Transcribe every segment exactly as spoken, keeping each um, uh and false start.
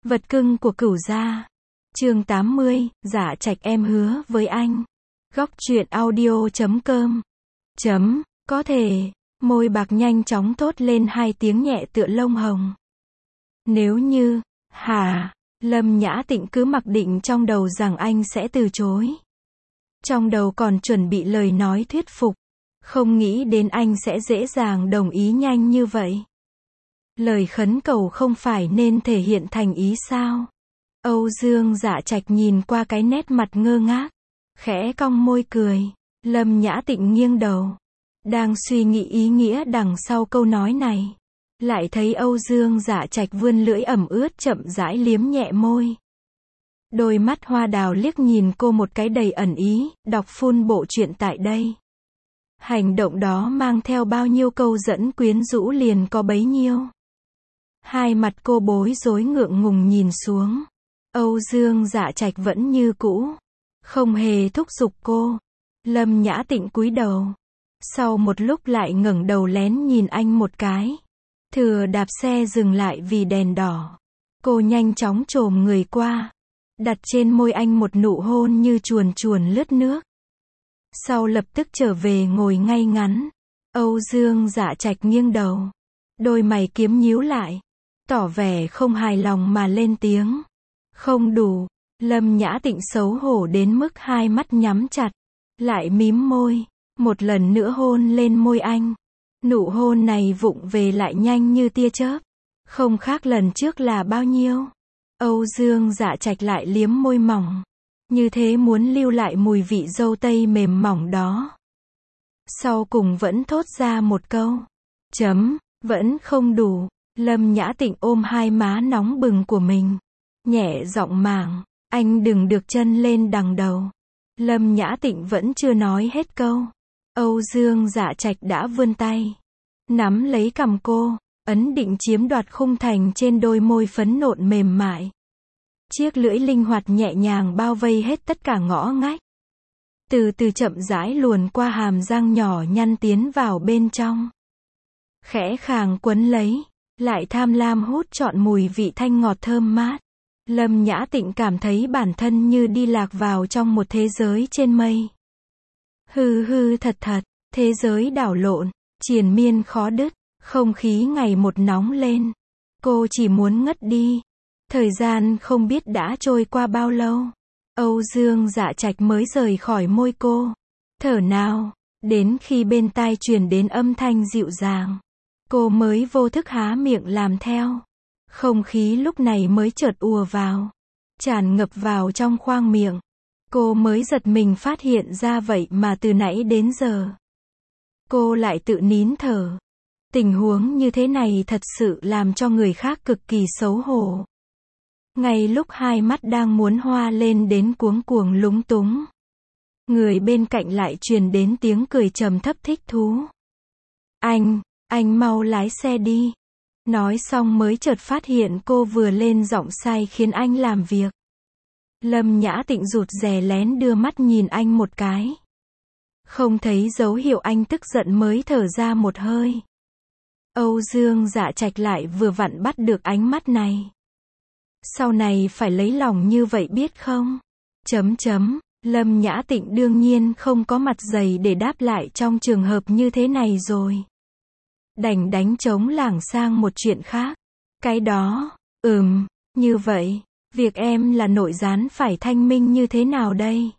Vật cưng của Cửu gia. Chương tám mươi, Dạ Trạch em hứa với anh. Góc truyện audio chấm com. Chấm, có thể. Môi bạc nhanh chóng thốt lên hai tiếng nhẹ tựa lông hồng. Nếu như, hả, Lâm Nhã Tịnh cứ mặc định trong đầu rằng anh sẽ từ chối. Trong đầu còn chuẩn bị lời nói thuyết phục. Không nghĩ đến anh sẽ dễ dàng đồng ý nhanh như vậy. Lời khấn cầu không phải nên thể hiện thành ý sao? Âu Dương Dạ Trạch nhìn qua cái nét mặt ngơ ngác, khẽ cong môi cười. Lâm Nhã Tịnh nghiêng đầu, đang suy nghĩ ý nghĩa đằng sau câu nói này. Lại thấy Âu Dương Dạ Trạch vươn lưỡi ẩm ướt chậm rãi liếm nhẹ môi. Đôi mắt hoa đào liếc nhìn cô một cái đầy ẩn ý, đọc full bộ truyện tại đây. Hành động đó mang theo bao nhiêu câu dẫn quyến rũ liền có bấy nhiêu. Hai mặt cô bối rối ngượng ngùng nhìn xuống. Âu Dương Dạ Trạch vẫn như cũ, không hề thúc giục cô. Lâm Nhã Tịnh cúi đầu. Sau một lúc lại ngẩng đầu lén nhìn anh một cái. Thừa đạp xe dừng lại vì đèn đỏ. Cô nhanh chóng chồm người qua, đặt trên môi anh một nụ hôn như chuồn chuồn lướt nước. Sau lập tức trở về ngồi ngay ngắn. Âu Dương Dạ Trạch nghiêng đầu, đôi mày kiếm nhíu lại, tỏ vẻ không hài lòng mà lên tiếng. Không đủ. Lâm Nhã Tịnh xấu hổ đến mức hai mắt nhắm chặt, lại mím môi, một lần nữa hôn lên môi anh. Nụ hôn này vụng về lại nhanh như tia chớp, không khác lần trước là bao nhiêu. Âu Dương Dạ Trạch lại liếm môi mỏng, như thế muốn lưu lại mùi vị dâu tây mềm mỏng đó. Sau cùng vẫn thốt ra một câu. Chấm, vẫn không đủ. Lâm Nhã Tịnh ôm hai má nóng bừng của mình, nhẹ giọng màng, anh đừng được chân lên đằng đầu. Lâm Nhã Tịnh vẫn chưa nói hết câu. Âu Dương Dạ Trạch đã vươn tay, nắm lấy cằm cô, ấn định chiếm đoạt khung thành trên đôi môi phấn nộn mềm mại. Chiếc lưỡi linh hoạt nhẹ nhàng bao vây hết tất cả ngõ ngách. Từ từ chậm rãi luồn qua hàm răng nhỏ nhăn tiến vào bên trong. Khẽ khàng quấn lấy, lại tham lam hút trọn mùi vị thanh ngọt thơm mát. Lâm Nhã Tịnh cảm thấy bản thân như đi lạc vào trong một thế giới trên mây. Hư hư thật thật, thế giới đảo lộn, triền miên khó đứt, không khí ngày một nóng lên. Cô chỉ muốn ngất đi. Thời gian không biết đã trôi qua bao lâu. Âu Dương Dạ Trạch mới rời khỏi môi cô. Thở nào, đến khi bên tai truyền đến âm thanh dịu dàng, cô mới vô thức há miệng làm theo. Không khí lúc này mới chợt ùa vào, tràn ngập vào trong khoang miệng. Cô mới giật mình phát hiện ra vậy mà từ nãy đến giờ cô lại tự nín thở. Tình huống như thế này thật sự làm cho người khác cực kỳ xấu hổ. Ngay lúc hai mắt đang muốn hoa lên đến cuống cuồng lúng túng, người bên cạnh lại truyền đến tiếng cười trầm thấp thích thú. Anh, anh mau lái xe đi. Nói xong mới chợt phát hiện cô vừa lên giọng sai khiến anh làm việc. Lâm Nhã Tịnh rụt rè lén đưa mắt nhìn anh một cái. Không thấy dấu hiệu anh tức giận mới thở ra một hơi. Âu Dương Dạ Trạch lại vừa vặn bắt được ánh mắt này. Sau này phải lấy lòng như vậy biết không? Chấm chấm, Lâm Nhã Tịnh đương nhiên không có mặt dày để đáp lại trong trường hợp như thế này rồi. Đành đánh trống lảng sang một chuyện khác. Cái đó, ừm, như vậy, việc em là nội gián phải thanh minh như thế nào đây?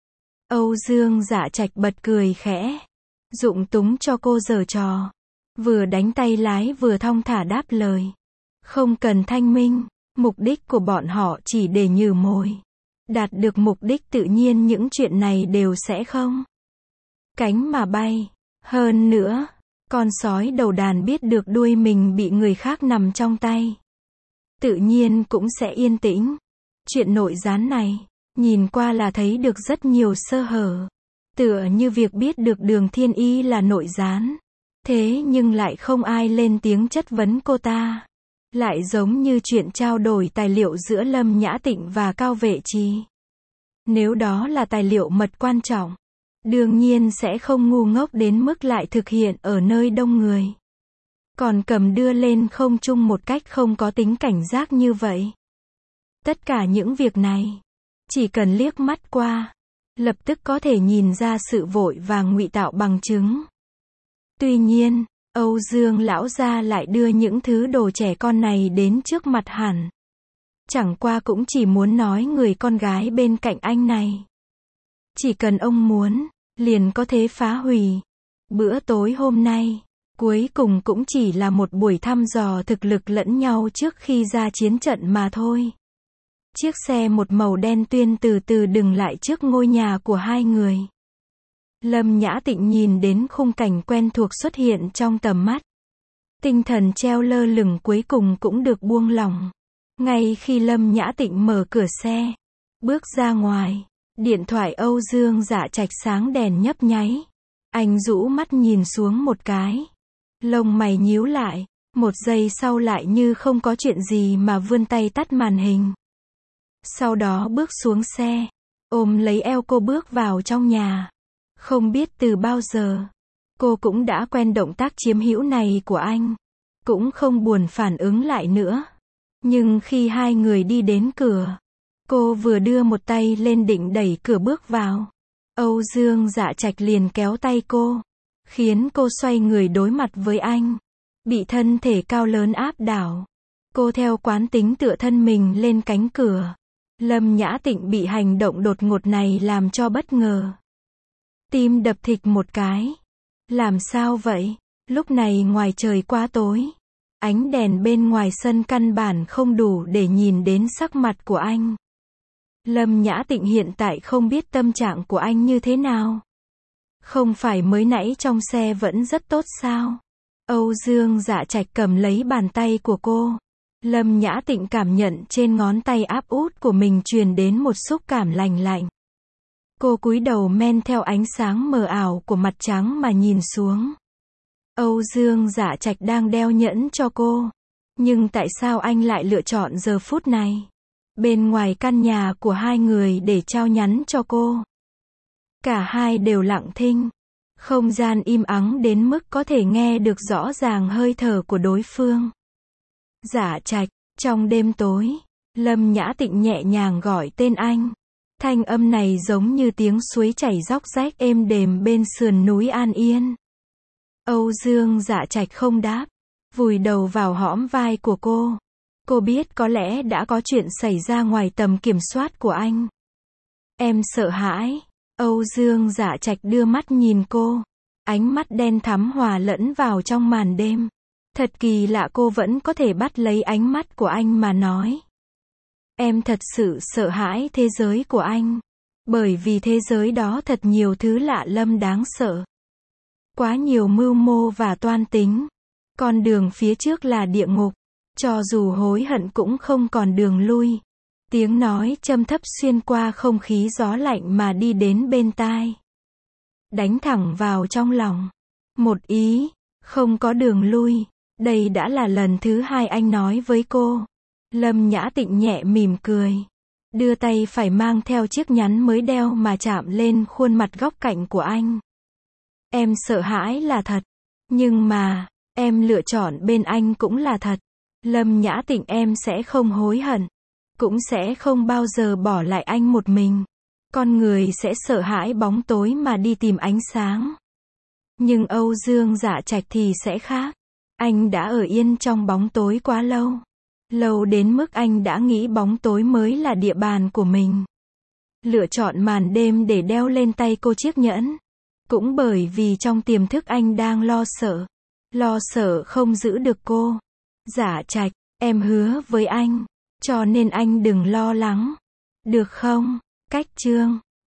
Âu Dương Dạ Trạch bật cười khẽ, dụng túng cho cô giở trò. Vừa đánh tay lái vừa thong thả đáp lời. Không cần thanh minh, mục đích của bọn họ chỉ để nhử mồi. Đạt được mục đích tự nhiên những chuyện này đều sẽ không cánh mà bay. Hơn nữa, con sói đầu đàn biết được đuôi mình bị người khác nằm trong tay, tự nhiên cũng sẽ yên tĩnh. Chuyện nội gián này, nhìn qua là thấy được rất nhiều sơ hở. Tựa như việc biết được Đường Thiên Y là nội gián. Thế nhưng lại không ai lên tiếng chất vấn cô ta. Lại giống như chuyện trao đổi tài liệu giữa Lâm Nhã Tịnh và Cao Vệ Trì. Nếu đó là tài liệu mật quan trọng, đương nhiên sẽ không ngu ngốc đến mức lại thực hiện ở nơi đông người. Còn cầm đưa lên không trung một cách không có tính cảnh giác như vậy. Tất cả những việc này, chỉ cần liếc mắt qua, lập tức có thể nhìn ra sự vội vàng ngụy tạo bằng chứng. Tuy nhiên, Âu Dương lão gia lại đưa những thứ đồ trẻ con này đến trước mặt hắn. Chẳng qua cũng chỉ muốn nói người con gái bên cạnh anh này. Chỉ cần ông muốn, liền có thể phá hủy. Bữa tối hôm nay, cuối cùng cũng chỉ là một buổi thăm dò thực lực lẫn nhau trước khi ra chiến trận mà thôi. Chiếc xe một màu đen tuyền từ từ dừng lại trước ngôi nhà của hai người. Lâm Nhã Tịnh nhìn đến khung cảnh quen thuộc xuất hiện trong tầm mắt. Tinh thần treo lơ lửng cuối cùng cũng được buông lỏng. Ngay khi Lâm Nhã Tịnh mở cửa xe, bước ra ngoài, điện thoại Âu Dương Dạ Trạch sáng đèn nhấp nháy. Anh rũ mắt nhìn xuống một cái. Lông mày nhíu lại, một giây sau lại như không có chuyện gì mà vươn tay tắt màn hình. Sau đó bước xuống xe, ôm lấy eo cô bước vào trong nhà. Không biết từ bao giờ, cô cũng đã quen động tác chiếm hữu này của anh. Cũng không buồn phản ứng lại nữa. Nhưng khi hai người đi đến cửa, cô vừa đưa một tay lên định đẩy cửa bước vào. Âu Dương Dạ Trạch liền kéo tay cô, khiến cô xoay người đối mặt với anh. Bị thân thể cao lớn áp đảo, cô theo quán tính tựa thân mình lên cánh cửa. Lâm Nhã Tịnh bị hành động đột ngột này làm cho bất ngờ. Tim đập thịch một cái. Làm sao vậy? Lúc này ngoài trời quá tối. Ánh đèn bên ngoài sân căn bản không đủ để nhìn đến sắc mặt của anh. Lâm Nhã Tịnh hiện tại không biết tâm trạng của anh như thế nào. Không phải mới nãy trong xe vẫn rất tốt sao? Âu Dương Dạ Trạch cầm lấy bàn tay của cô. Lâm Nhã Tịnh cảm nhận trên ngón tay áp út của mình truyền đến một xúc cảm lành lạnh. Cô cúi đầu men theo ánh sáng mờ ảo của mặt trắng mà nhìn xuống. Âu Dương Dạ Trạch đang đeo nhẫn cho cô. Nhưng tại sao anh lại lựa chọn giờ phút này, bên ngoài căn nhà của hai người để trao nhắn cho cô? Cả hai đều lặng thinh. Không gian im ắng đến mức có thể nghe được rõ ràng hơi thở của đối phương. Dạ Trạch, trong đêm tối, Lâm Nhã Tịnh nhẹ nhàng gọi tên anh. Thanh âm này giống như tiếng suối chảy róc rách êm đềm bên sườn núi An Yên. Âu Dương Dạ Trạch không đáp, vùi đầu vào hõm vai của cô. Cô biết có lẽ đã có chuyện xảy ra ngoài tầm kiểm soát của anh. Em sợ hãi. Âu Dương Dạ Trạch đưa mắt nhìn cô. Ánh mắt đen thắm hòa lẫn vào trong màn đêm. Thật kỳ lạ cô vẫn có thể bắt lấy ánh mắt của anh mà nói. Em thật sự sợ hãi thế giới của anh. Bởi vì thế giới đó thật nhiều thứ lạ lẫm đáng sợ. Quá nhiều mưu mô và toan tính. Con đường phía trước là địa ngục. Cho dù hối hận cũng không còn đường lui. Tiếng nói châm thấp xuyên qua không khí gió lạnh mà đi đến bên tai. Đánh thẳng vào trong lòng. Một ý, không có đường lui. Đây đã là lần thứ hai anh nói với cô. Lâm Nhã Tịnh nhẹ mỉm cười. Đưa tay phải mang theo chiếc nhẫn mới đeo mà chạm lên khuôn mặt góc cạnh của anh. Em sợ hãi là thật. Nhưng mà, em lựa chọn bên anh cũng là thật. Lâm Nhã Tịnh, em sẽ không hối hận. Cũng sẽ không bao giờ bỏ lại anh một mình. Con người sẽ sợ hãi bóng tối mà đi tìm ánh sáng. Nhưng Âu Dương Dạ Trạch thì sẽ khác. Anh đã ở yên trong bóng tối quá lâu. Lâu đến mức anh đã nghĩ bóng tối mới là địa bàn của mình. Lựa chọn màn đêm để đeo lên tay cô chiếc nhẫn. Cũng bởi vì trong tiềm thức anh đang lo sợ. Lo sợ không giữ được cô. Dạ Trạch, em hứa với anh. Cho nên anh đừng lo lắng. Được không? Cách chương